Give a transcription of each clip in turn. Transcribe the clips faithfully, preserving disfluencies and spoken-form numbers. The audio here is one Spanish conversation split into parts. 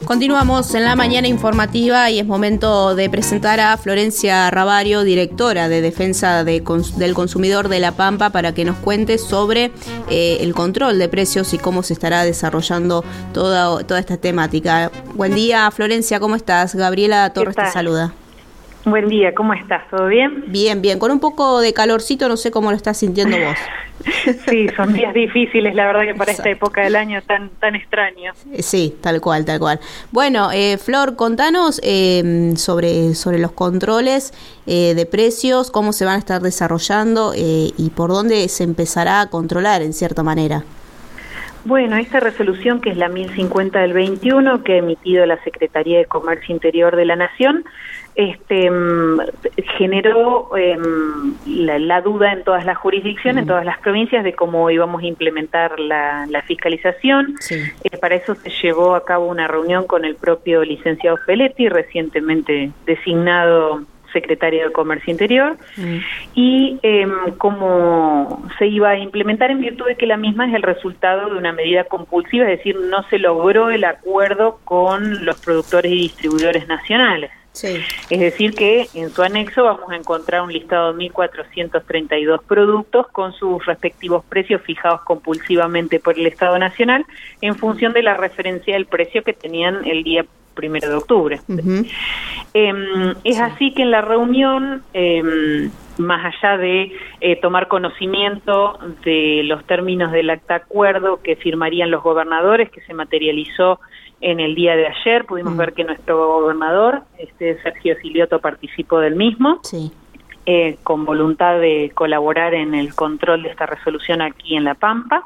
Continuamos en la mañana informativa y es momento de presentar a Florencia Ravario, directora de Defensa de, del Consumidor de La Pampa, para que nos cuente sobre eh, el control de precios y cómo se estará desarrollando toda, toda esta temática. Buen día, Florencia, ¿cómo estás? Gabriela Torres te saluda. Buen día, ¿cómo estás? ¿Todo bien? Bien, bien, con un poco de calorcito, no sé cómo lo estás sintiendo vos. Sí, son días difíciles, la verdad que para Exacto. esta época del año tan tan extraño. Sí, tal cual, tal cual. Bueno, eh, Flor, contanos eh, sobre, sobre los controles eh, de precios, cómo se van a estar desarrollando eh, y por dónde se empezará a controlar en cierta manera. Bueno, esta resolución, que es la mil cincuenta del veintiuno, que ha emitido la Secretaría de Comercio Interior de la Nación, este, generó eh, la, la duda en todas las jurisdicciones, uh-huh. en todas las provincias, de cómo íbamos a implementar la, la fiscalización. Sí. Eh, para eso se llevó a cabo una reunión con el propio licenciado Feletti, recientemente designado secretario de Comercio Interior, mm. y eh, cómo se iba a implementar en virtud de que la misma es el resultado de una medida compulsiva, es decir, no se logró el acuerdo con los productores y distribuidores nacionales. Sí. Es decir, que en su anexo vamos a encontrar un listado de mil cuatrocientos treinta y dos productos con sus respectivos precios fijados compulsivamente por el Estado Nacional en función de la referencia del precio que tenían el día primero de octubre. Uh-huh. Eh, es sí. así que en la reunión, eh, más allá de eh, tomar conocimiento de los términos del acta acuerdo que firmarían los gobernadores, que se materializó en el día de ayer, pudimos uh-huh. ver que nuestro gobernador, este Sergio Silioto, participó del mismo, sí. eh, con voluntad de colaborar en el control de esta resolución aquí en La Pampa,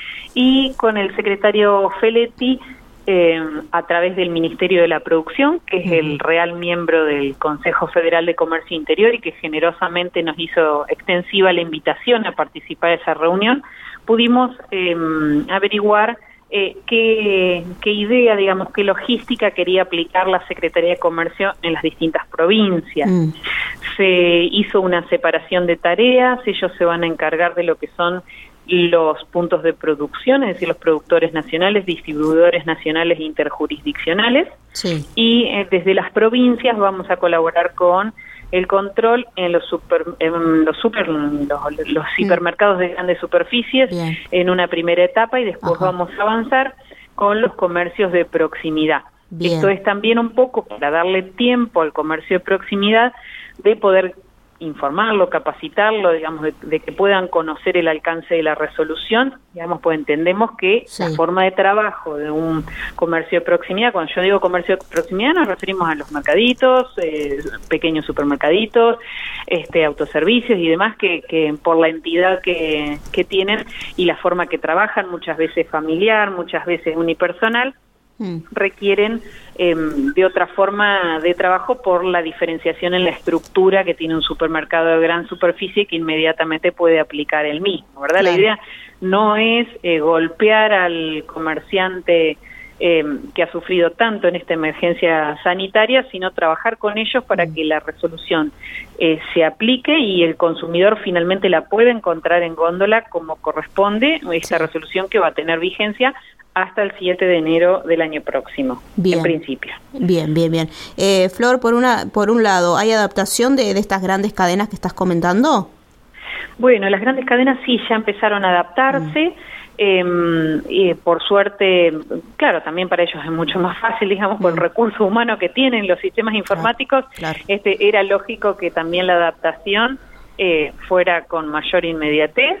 y con el secretario Feletti, Eh, a través del Ministerio de la Producción, que es el real miembro del Consejo Federal de Comercio Interior y que generosamente nos hizo extensiva la invitación a participar de esa reunión, pudimos eh, averiguar eh, qué, qué idea, digamos, qué logística quería aplicar la Secretaría de Comercio en las distintas provincias. Mm. Se hizo una separación de tareas, ellos se van a encargar de lo que son los puntos de producción, es decir, los productores nacionales, distribuidores nacionales e interjurisdiccionales, sí. y eh, desde las provincias vamos a colaborar con el control en los super, en los, super, los, los hipermercados de grandes superficies. Bien. En una primera etapa, y después Ajá. vamos a avanzar con los comercios de proximidad. Bien. Esto es también un poco para darle tiempo al comercio de proximidad de poder informarlo, capacitarlo, digamos, de, de que puedan conocer el alcance de la resolución, digamos, pues entendemos que sí. la forma de trabajo de un comercio de proximidad, cuando yo digo comercio de proximidad nos referimos a los mercaditos, eh, pequeños supermercaditos, este, autoservicios y demás, que, que por la entidad que, que tienen y la forma que trabajan, muchas veces familiar, muchas veces unipersonal, requieren eh, de otra forma de trabajo por la diferenciación en la estructura que tiene un supermercado de gran superficie que inmediatamente puede aplicar el mismo, ¿verdad? Claro. La idea no es eh, golpear al comerciante eh, que ha sufrido tanto en esta emergencia sanitaria, sino trabajar con ellos para que la resolución eh, se aplique y el consumidor finalmente la pueda encontrar en góndola como corresponde, esta resolución que va a tener vigencia hasta el siete de enero del año próximo, bien, en principio. Bien, bien, bien. Eh, Flor, por una por un lado, ¿hay adaptación de, de estas grandes cadenas que estás comentando? Bueno, las grandes cadenas sí ya empezaron a adaptarse. Mm. Eh, y por suerte, claro, también para ellos es mucho más fácil, digamos, por el recurso humano que tienen los sistemas informáticos. Claro, claro. Este, era lógico que también la adaptación eh, fuera con mayor inmediatez.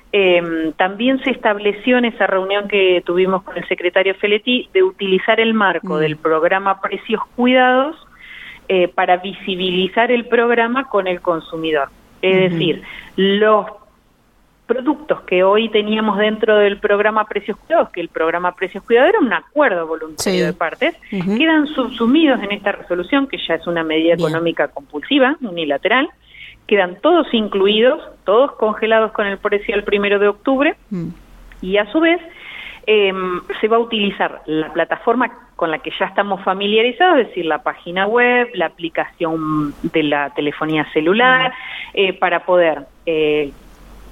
Eh, también se estableció en esa reunión que tuvimos con el secretario Feletti de utilizar el marco mm. del programa Precios Cuidados eh, para visibilizar el programa con el consumidor. Es mm-hmm. decir, los productos que hoy teníamos dentro del programa Precios Cuidados, que el programa Precios Cuidados era un acuerdo voluntario sí. de partes, mm-hmm. quedan subsumidos en esta resolución, que ya es una medida Bien. económica compulsiva, unilateral. Quedan todos incluidos, todos congelados con el precio del primero de octubre, mm. y a su vez eh, se va a utilizar la plataforma con la que ya estamos familiarizados, es decir, la página web, la aplicación de la telefonía celular, mm. eh, para poder eh,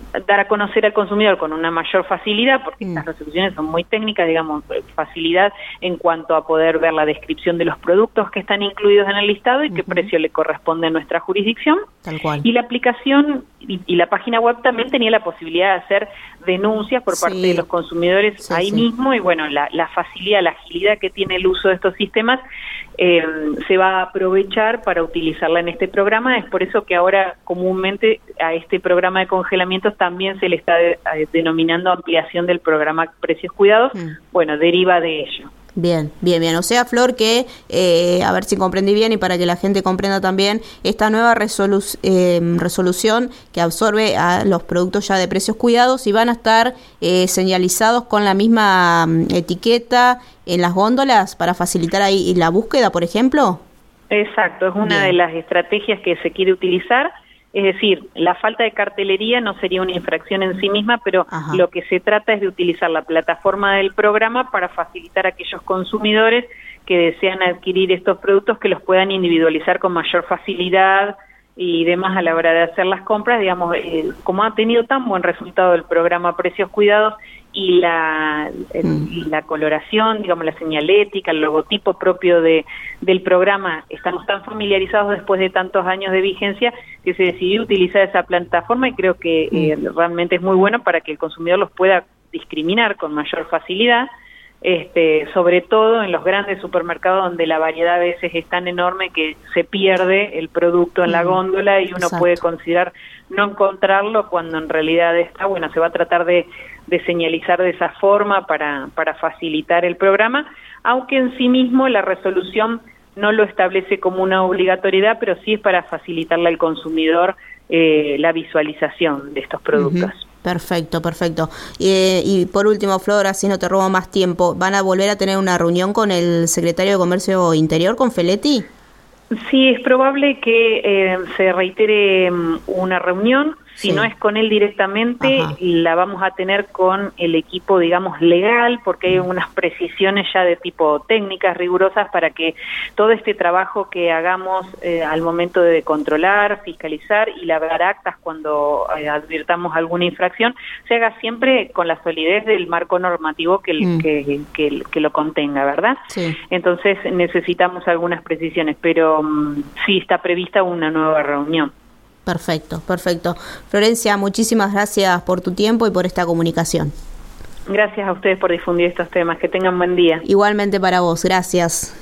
dar a conocer al consumidor con una mayor facilidad, porque mm. estas resoluciones son muy técnicas, digamos, facilidad en cuanto a poder ver la descripción de los productos que están incluidos en el listado y uh-huh. qué precio le corresponde a nuestra jurisdicción. Tal cual. Y la aplicación y, y la página web también tenía la posibilidad de hacer denuncias por parte sí. de los consumidores sí, ahí sí. mismo, y bueno, la, la facilidad, la agilidad que tiene el uso de estos sistemas eh, se va a aprovechar para utilizarla en este programa. Es por eso que ahora comúnmente a este programa de congelamientos también se le está de, de, denominando ampliación del programa Precios Cuidados. Mm. Bueno, deriva de ello. Bien, bien, bien. O sea, Flor, que, eh, a ver si comprendí bien y para que la gente comprenda también, esta nueva resolu- eh, resolución que absorbe a los productos ya de precios cuidados y van a estar eh, señalizados con la misma um, etiqueta en las góndolas para facilitar ahí la búsqueda, por ejemplo. Exacto, es una bien. de las estrategias que se quiere utilizar. Es decir, la falta de cartelería no sería una infracción en sí misma, pero Ajá. lo que se trata es de utilizar la plataforma del programa para facilitar a aquellos consumidores que desean adquirir estos productos que los puedan individualizar con mayor facilidad y demás a la hora de hacer las compras. Digamos, eh, como ha tenido tan buen resultado el programa Precios Cuidados y la, el, mm. la coloración, digamos, la señalética, el logotipo propio de del programa, estamos tan familiarizados después de tantos años de vigencia que se decidió utilizar esa plataforma, y creo que mm. eh, realmente es muy bueno para que el consumidor los pueda discriminar con mayor facilidad, este, sobre todo en los grandes supermercados donde la variedad a veces es tan enorme que se pierde el producto en mm. la góndola y uno Exacto. puede considerar no encontrarlo cuando en realidad está. Bueno, se va a tratar de, de señalizar de esa forma para, para facilitar el programa, aunque en sí mismo la resolución no lo establece como una obligatoriedad, pero sí es para facilitarle al consumidor eh, la visualización de estos productos. Uh-huh. Perfecto, perfecto. Eh, y por último, Flor, así no te robo más tiempo, ¿van a volver a tener una reunión con el secretario de Comercio Interior, con Feletti? Sí, es probable que eh, se reitere um, una reunión. Si sí. no es con él directamente, Ajá. la vamos a tener con el equipo, digamos, legal, porque hay unas precisiones ya de tipo técnicas rigurosas para que todo este trabajo que hagamos eh, al momento de controlar, fiscalizar y labrar actas cuando eh, advirtamos alguna infracción, se haga siempre con la solidez del marco normativo que, el, mm. que, que, que lo contenga, ¿verdad? Sí. Entonces necesitamos algunas precisiones, pero um, sí está prevista una nueva reunión. Perfecto, perfecto. Florencia, muchísimas gracias por tu tiempo y por esta comunicación. Gracias a ustedes por difundir estos temas. Que tengan buen día. Igualmente para vos, gracias.